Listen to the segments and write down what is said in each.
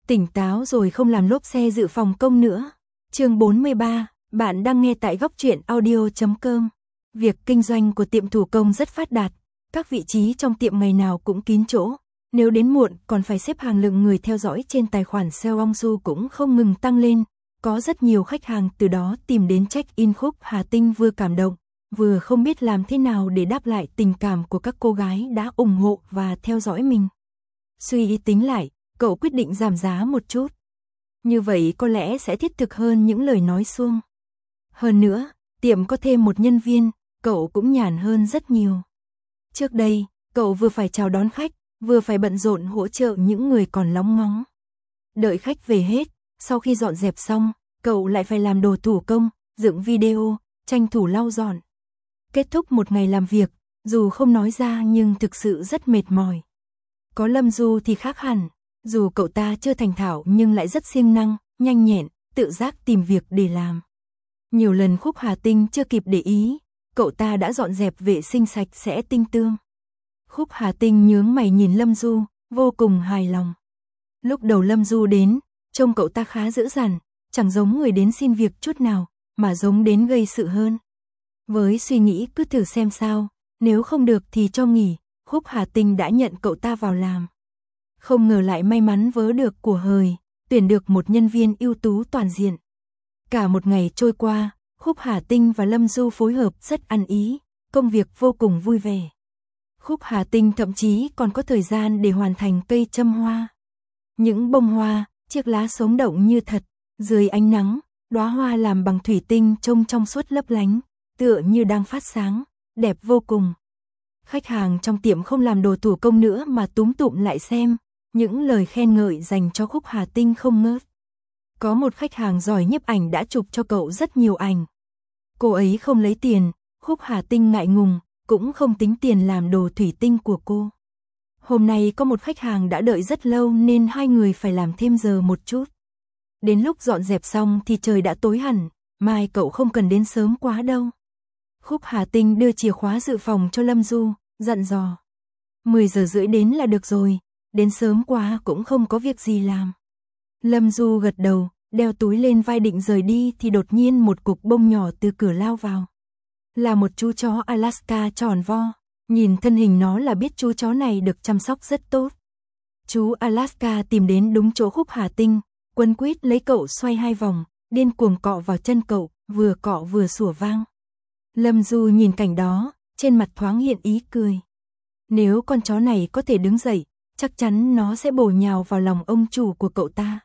Tỉnh táo rồi không làm lốp xe dự phòng công nữa. Chương 43, bạn đang nghe tại góc truyện audio.com. Việc kinh doanh của tiệm thủ công rất phát đạt, các vị trí trong tiệm ngày nào cũng kín chỗ. Nếu đến muộn còn phải xếp hàng, lượng người theo dõi trên tài khoản Xiaohongshu cũng không ngừng tăng lên. Có rất nhiều khách hàng từ đó tìm đến check-in. Khúc Hà Tinh vừa cảm động, vừa không biết làm thế nào để đáp lại tình cảm của các cô gái đã ủng hộ và theo dõi mình. Suy ý tính lại, cậu quyết định giảm giá một chút. Như vậy có lẽ sẽ thiết thực hơn những lời nói suông. Hơn nữa, tiệm có thêm một nhân viên, cậu cũng nhàn hơn rất nhiều. Trước đây, cậu vừa phải chào đón khách, vừa phải bận rộn hỗ trợ những người còn lóng ngóng. Đợi khách về hết, sau khi dọn dẹp xong, cậu lại phải làm đồ thủ công, dựng video, tranh thủ lau dọn. Kết thúc một ngày làm việc, dù không nói ra nhưng thực sự rất mệt mỏi. Có Lâm Du thì khác hẳn, dù cậu ta chưa thành thạo nhưng lại rất siêng năng, nhanh nhẹn, tự giác tìm việc để làm. Nhiều lần Khúc Hà Tinh chưa kịp để ý, cậu ta đã dọn dẹp vệ sinh sạch sẽ tinh tươm. Khúc Hà Tinh nhướng mày nhìn Lâm Du, vô cùng hài lòng. Lúc đầu Lâm Du đến, trông cậu ta khá dữ dằn, chẳng giống người đến xin việc chút nào, mà giống đến gây sự hơn. Với suy nghĩ cứ thử xem sao, nếu không được thì cho nghỉ, Khúc Hà Tinh đã nhận cậu ta vào làm. Không ngờ lại may mắn vớ được của hời, tuyển được một nhân viên ưu tú toàn diện. Cả một ngày trôi qua, Khúc Hà Tinh và Lâm Du phối hợp rất ăn ý, công việc vô cùng vui vẻ. Khúc Hà Tinh thậm chí còn có thời gian để hoàn thành cây châm hoa. Những bông hoa, chiếc lá sống động như thật, dưới ánh nắng, đóa hoa làm bằng thủy tinh trông trong suốt lấp lánh, tựa như đang phát sáng, đẹp vô cùng. Khách hàng trong tiệm không làm đồ thủ công nữa mà túm tụm lại xem, những lời khen ngợi dành cho Khúc Hà Tinh không ngớt. Có một khách hàng giỏi nhiếp ảnh đã chụp cho cậu rất nhiều ảnh. Cô ấy không lấy tiền, Khúc Hà Tinh ngại ngùng, cũng không tính tiền làm đồ thủy tinh của cô. Hôm nay có một khách hàng đã đợi rất lâu nên hai người phải làm thêm giờ một chút. Đến lúc dọn dẹp xong thì trời đã tối hẳn, mai cậu không cần đến sớm quá đâu. Khúc Hà Tinh đưa chìa khóa dự phòng cho Lâm Du, dặn dò. 10 giờ rưỡi đến là được rồi, đến sớm quá cũng không có việc gì làm. Lâm Du gật đầu, đeo túi lên vai định rời đi thì đột nhiên một cục bông nhỏ từ cửa lao vào. Là một chú chó Alaska tròn vo, nhìn thân hình nó là biết chú chó này được chăm sóc rất tốt. Chú Alaska tìm đến đúng chỗ Khúc Hà Tinh, quấn quýt lấy cậu xoay hai vòng, điên cuồng cọ vào chân cậu, vừa cọ vừa sủa vang. Lâm Du nhìn cảnh đó, trên mặt thoáng hiện ý cười. Nếu con chó này có thể đứng dậy, chắc chắn nó sẽ bổ nhào vào lòng ông chủ của cậu ta.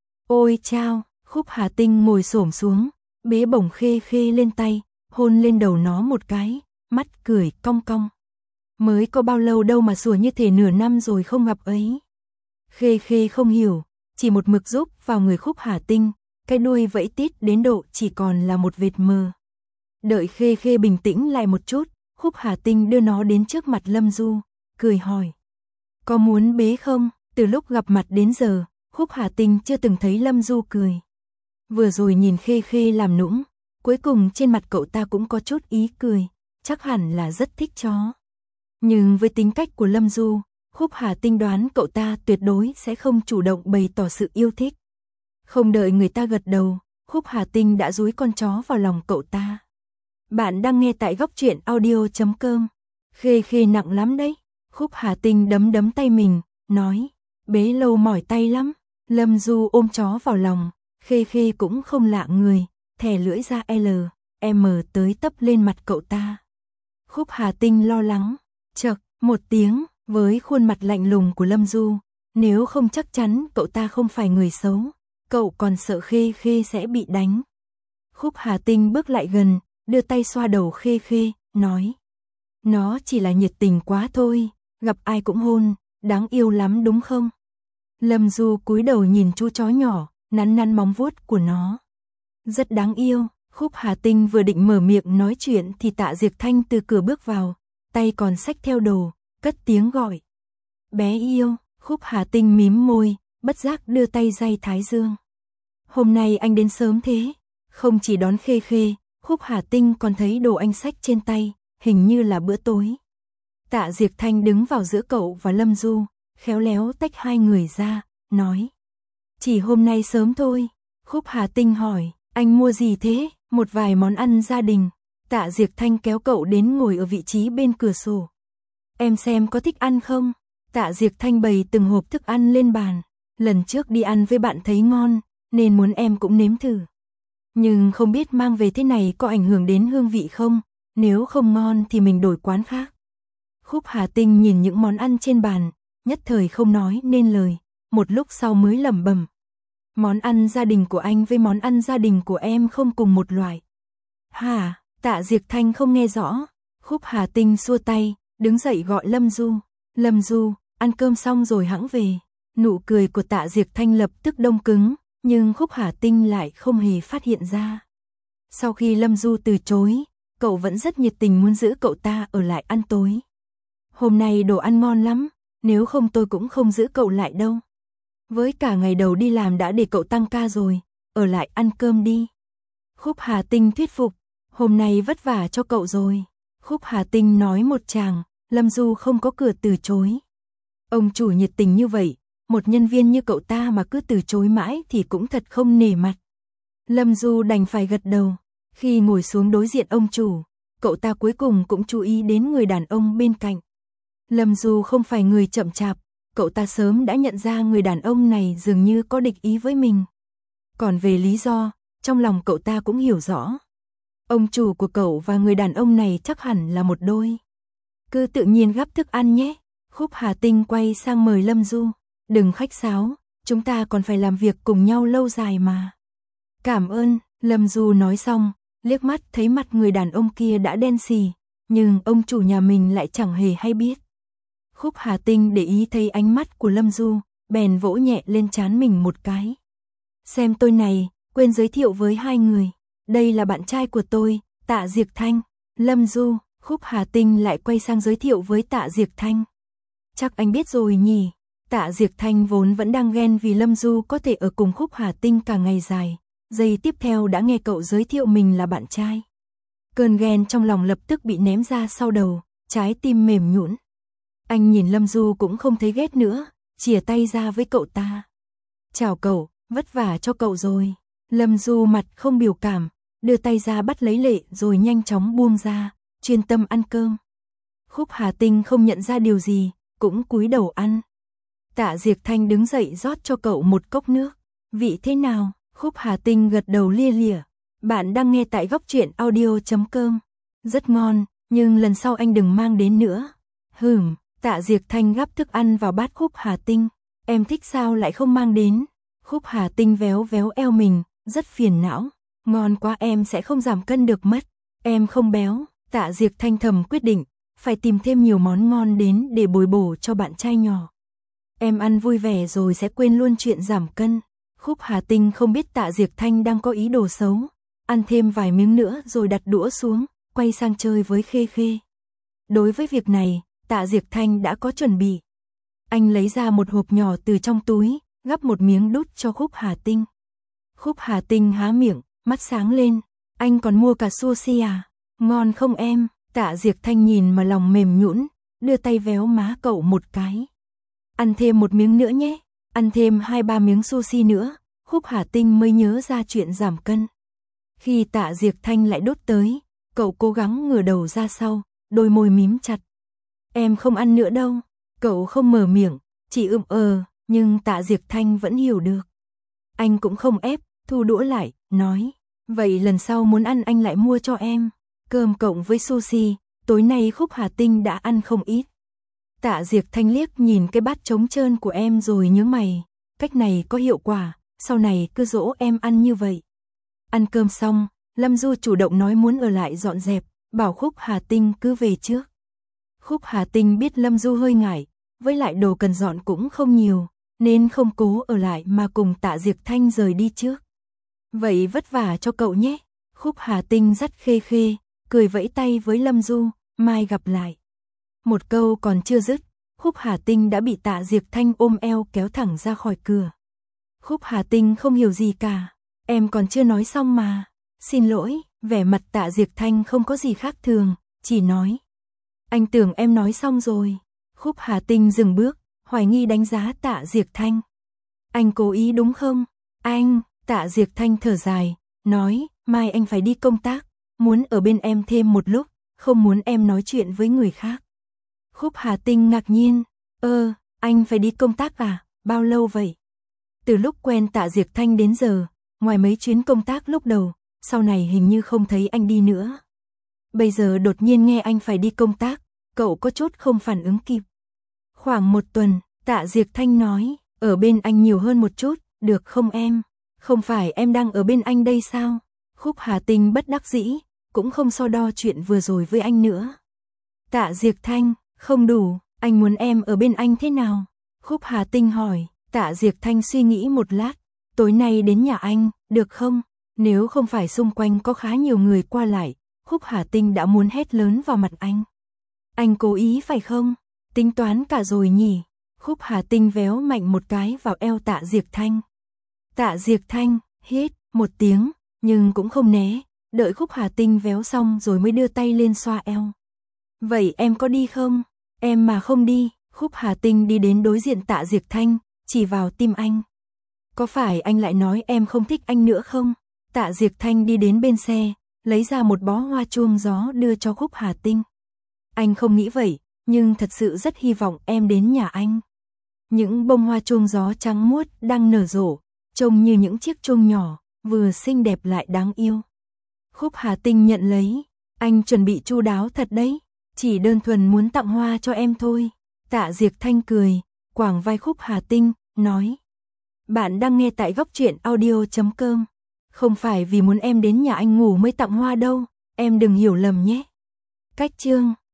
Ôi chao, Khúc Hà Tinh ngồi xổm xuống, bế bổng Khê Khê lên tay, hôn lên đầu nó một cái, mắt cười cong cong. Mới có bao lâu đâu mà sủa như thể nửa năm rồi không gặp ấy. Khê Khê không hiểu, chỉ một mực giúp vào người Khúc Hà Tinh, cái đuôi vẫy tít đến độ chỉ còn là một vệt mờ. Đợi Khê Khê bình tĩnh lại một chút, Khúc Hà Tinh đưa nó đến trước mặt Lâm Du, cười hỏi. Có muốn bế không? Từ lúc gặp mặt đến giờ, Khúc Hà Tinh chưa từng thấy Lâm Du cười. Vừa rồi nhìn Khê Khê làm nũng, cuối cùng trên mặt cậu ta cũng có chút ý cười, chắc hẳn là rất thích chó. Nhưng với tính cách của Lâm Du, Khúc Hà Tinh đoán cậu ta tuyệt đối sẽ không chủ động bày tỏ sự yêu thích. Không đợi người ta gật đầu, Khúc Hà Tinh đã dúi con chó vào lòng cậu ta. Bạn đang nghe tại góc truyện audio.com. Khê Khê nặng lắm đấy. Khúc Hà Tinh đấm tay mình, nói, bế lâu mỏi tay lắm. Lâm Du ôm chó vào lòng, Khê Khê cũng không lạ người, thè lưỡi ra M tới tấp lên mặt cậu ta. Khúc Hà Tinh lo lắng, chậc, một tiếng, với khuôn mặt lạnh lùng của Lâm Du, nếu không chắc chắn cậu ta không phải người xấu, cậu còn sợ Khê Khê sẽ bị đánh. Khúc Hà Tinh bước lại gần, đưa tay xoa đầu Khê Khê, nói, nó chỉ là nhiệt tình quá thôi, gặp ai cũng hôn, đáng yêu lắm đúng không? Lâm Du cúi đầu nhìn chú chó nhỏ, nắn móng vuốt của nó. Rất đáng yêu. Khúc Hà Tinh vừa định mở miệng nói chuyện thì Tạ Diệc Thanh từ cửa bước vào, tay còn xách theo đồ, cất tiếng gọi. Bé yêu. Khúc Hà Tinh mím môi, bất giác đưa tay day thái dương. Hôm nay anh đến sớm thế, không chỉ đón Khê Khê, Khúc Hà Tinh còn thấy đồ anh xách trên tay, hình như là bữa tối. Tạ Diệc Thanh đứng vào giữa cậu và Lâm Du, khéo léo tách hai người ra, nói. Chỉ hôm nay sớm thôi. Khúc Hà Tinh hỏi, anh mua gì thế? Một vài món ăn gia đình. Tạ Diệc Thanh kéo cậu đến ngồi ở vị trí bên cửa sổ. Em xem có thích ăn không? Tạ Diệc Thanh bày từng hộp thức ăn lên bàn. Lần trước đi ăn với bạn thấy ngon, nên muốn em cũng nếm thử. Nhưng không biết mang về thế này có ảnh hưởng đến hương vị không? Nếu không ngon thì mình đổi quán khác. Khúc Hà Tinh nhìn những món ăn trên bàn, nhất thời không nói nên lời, một lúc sau mới lẩm bẩm. Món ăn gia đình của anh với món ăn gia đình của em không cùng một loại. Hả? Tạ Diệc Thanh không nghe rõ. Khúc Hà Tinh xua tay, đứng dậy gọi Lâm Du. Lâm Du, ăn cơm xong rồi hẵng về. Nụ cười của Tạ Diệc Thanh lập tức đông cứng, nhưng Khúc Hà Tinh lại không hề phát hiện ra. Sau khi Lâm Du từ chối, cậu vẫn rất nhiệt tình muốn giữ cậu ta ở lại ăn tối. Hôm nay đồ ăn ngon lắm, nếu không tôi cũng không giữ cậu lại đâu. Với cả ngày đầu đi làm đã để cậu tăng ca rồi, ở lại ăn cơm đi. Khúc Hà Tinh thuyết phục, hôm nay vất vả cho cậu rồi. Khúc Hà Tinh nói một tràng, Lâm Du không có cửa từ chối. Ông chủ nhiệt tình như vậy, một nhân viên như cậu ta mà cứ từ chối mãi thì cũng thật không nể mặt. Lâm Du đành phải gật đầu. Khi ngồi xuống đối diện ông chủ, cậu ta cuối cùng cũng chú ý đến người đàn ông bên cạnh. Lâm Du không phải người chậm chạp, cậu ta sớm đã nhận ra người đàn ông này dường như có địch ý với mình. Còn về lý do, trong lòng cậu ta cũng hiểu rõ. Ông chủ của cậu và người đàn ông này chắc hẳn là một đôi. Cứ tự nhiên gắp thức ăn nhé. Khúc Hà Tinh quay sang mời Lâm Du. Đừng khách sáo, chúng ta còn phải làm việc cùng nhau lâu dài mà. Cảm ơn, Lâm Du nói xong, liếc mắt thấy mặt người đàn ông kia đã đen xì, nhưng ông chủ nhà mình lại chẳng hề hay biết. Khúc Hà Tinh để ý thấy ánh mắt của Lâm Du, bèn vỗ nhẹ lên trán mình một cái. Xem tôi này, quên giới thiệu với hai người. Đây là bạn trai của tôi, Tạ Diệc Thanh. Lâm Du, Khúc Hà Tinh lại quay sang giới thiệu với Tạ Diệc Thanh. Chắc anh biết rồi nhỉ. Tạ Diệc Thanh vốn vẫn đang ghen vì Lâm Du có thể ở cùng Khúc Hà Tinh cả ngày dài. Giây tiếp theo đã nghe cậu giới thiệu mình là bạn trai. Cơn ghen trong lòng lập tức bị ném ra sau đầu, trái tim mềm nhũn. Anh nhìn Lâm Du cũng không thấy ghét nữa, chìa tay ra với cậu ta. Chào cậu, vất vả cho cậu rồi. Lâm Du mặt không biểu cảm, đưa tay ra bắt lấy Lệ rồi nhanh chóng buông ra, chuyên tâm ăn cơm. Khúc Hà Tinh không nhận ra điều gì, cũng cúi đầu ăn. Tạ Diệc Thanh đứng dậy rót cho cậu một cốc nước. Vị thế nào? Khúc Hà Tinh gật đầu lia lịa. Bạn đang nghe tại Góc Truyện Audio.com. Rất ngon, nhưng lần sau anh đừng mang đến nữa. Tạ Diệc Thanh gắp thức ăn vào bát Khúc Hà Tinh. Em thích sao lại không mang đến? Khúc Hà Tinh véo véo eo mình, rất phiền não. Ngon quá em sẽ không giảm cân được mất. Em không béo. Tạ Diệc Thanh thầm quyết định, phải tìm thêm nhiều món ngon đến để bồi bổ cho bạn trai nhỏ. Em ăn vui vẻ rồi sẽ quên luôn chuyện giảm cân. Khúc Hà Tinh không biết Tạ Diệc Thanh đang có ý đồ xấu. Ăn thêm vài miếng nữa rồi đặt đũa xuống, quay sang chơi với Khê Khê. Đối với việc này, Tạ Diệc Thanh đã có chuẩn bị. Anh lấy ra một hộp nhỏ từ trong túi, gắp một miếng đút cho Khúc Hà Tinh. Khúc Hà Tinh há miệng, mắt sáng lên. Anh còn mua cả sushi à? Ngon không em? Tạ Diệc Thanh nhìn mà lòng mềm nhũn, đưa tay véo má cậu một cái. Ăn thêm một miếng nữa nhé. Ăn thêm 2-3 miếng sushi nữa. Khúc Hà Tinh mới nhớ ra chuyện giảm cân. Khi Tạ Diệc Thanh lại đốt tới, cậu cố gắng ngửa đầu ra sau, đôi môi mím chặt. Em không ăn nữa đâu. Cậu không mở miệng, chỉ nhưng Tạ Diệc Thanh vẫn hiểu được. Anh cũng không ép, thu đũa lại, nói. Vậy lần sau muốn ăn anh lại mua cho em. Cơm cộng với sushi, tối nay Khúc Hà Tinh đã ăn không ít. Tạ Diệc Thanh liếc nhìn cái bát trống trơn của em rồi nhướng mày. Cách này có hiệu quả, sau này cứ dỗ em ăn như vậy. Ăn cơm xong, Lâm Du chủ động nói muốn ở lại dọn dẹp, bảo Khúc Hà Tinh cứ về trước. Khúc Hà Tinh biết Lâm Du hơi ngại, với lại đồ cần dọn cũng không nhiều, nên không cố ở lại mà cùng Tạ Diệc Thanh rời đi trước. Vậy vất vả cho cậu nhé. Khúc Hà Tinh dắt Khê Khê, cười vẫy tay với Lâm Du, mai gặp lại. Một câu còn chưa dứt, Khúc Hà Tinh đã bị Tạ Diệc Thanh ôm eo kéo thẳng ra khỏi cửa. Khúc Hà Tinh không hiểu gì cả. Em còn chưa nói xong mà. Xin lỗi, vẻ mặt Tạ Diệc Thanh không có gì khác thường, chỉ nói. Anh tưởng em nói xong rồi. Khúc Hà Tinh dừng bước, hoài nghi đánh giá Tạ Diệc Thanh. Anh cố ý đúng không? Anh, Tạ Diệc Thanh thở dài, nói, mai anh phải đi công tác, muốn ở bên em thêm một lúc, không muốn em nói chuyện với người khác. Khúc Hà Tinh ngạc nhiên, anh phải đi công tác à, bao lâu vậy? Từ lúc quen Tạ Diệc Thanh đến giờ, ngoài mấy chuyến công tác lúc đầu, sau này hình như không thấy anh đi nữa. Bây giờ đột nhiên nghe anh phải đi công tác, cậu có chút không phản ứng kịp. Khoảng 1 tuần, Tạ Diệc Thanh nói, ở bên anh nhiều hơn một chút, được không em? Không phải em đang ở bên anh đây sao? Khúc Hà Tinh bất đắc dĩ, cũng không so đo chuyện vừa rồi với anh nữa. Tạ Diệc Thanh, không đủ, anh muốn em ở bên anh thế nào? Khúc Hà Tinh hỏi. Tạ Diệc Thanh suy nghĩ một lát, tối nay đến nhà anh, được không? Nếu không phải xung quanh có khá nhiều người qua lại, Khúc Hà Tinh đã muốn hét lớn vào mặt anh. Anh cố ý phải không? Tính toán cả rồi nhỉ? Khúc Hà Tinh véo mạnh một cái vào eo Tạ Diệc Thanh. Tạ Diệc Thanh, hít một tiếng, nhưng cũng không né, đợi Khúc Hà Tinh véo xong rồi mới đưa tay lên xoa eo. Vậy em có đi không? Em mà không đi, Khúc Hà Tinh đi đến đối diện Tạ Diệc Thanh, chỉ vào tim anh. Có phải anh lại nói em không thích anh nữa không? Tạ Diệc Thanh đi đến bên xe, lấy ra một bó hoa chuông gió đưa cho Khúc Hà Tinh. Anh không nghĩ vậy, nhưng thật sự rất hy vọng em đến nhà anh. Những bông hoa chuông gió trắng muốt đang nở rộ, trông như những chiếc chuông nhỏ, vừa xinh đẹp lại đáng yêu. Khúc Hà Tinh nhận lấy, anh chuẩn bị chu đáo thật đấy, chỉ đơn thuần muốn tặng hoa cho em thôi. Tạ Diệc Thanh cười, quàng vai Khúc Hà Tinh, nói. Bạn đang nghe tại Góc Truyện Audio.com. Không phải vì muốn em đến nhà anh ngủ mới tặng hoa đâu, em đừng hiểu lầm nhé. Cách chương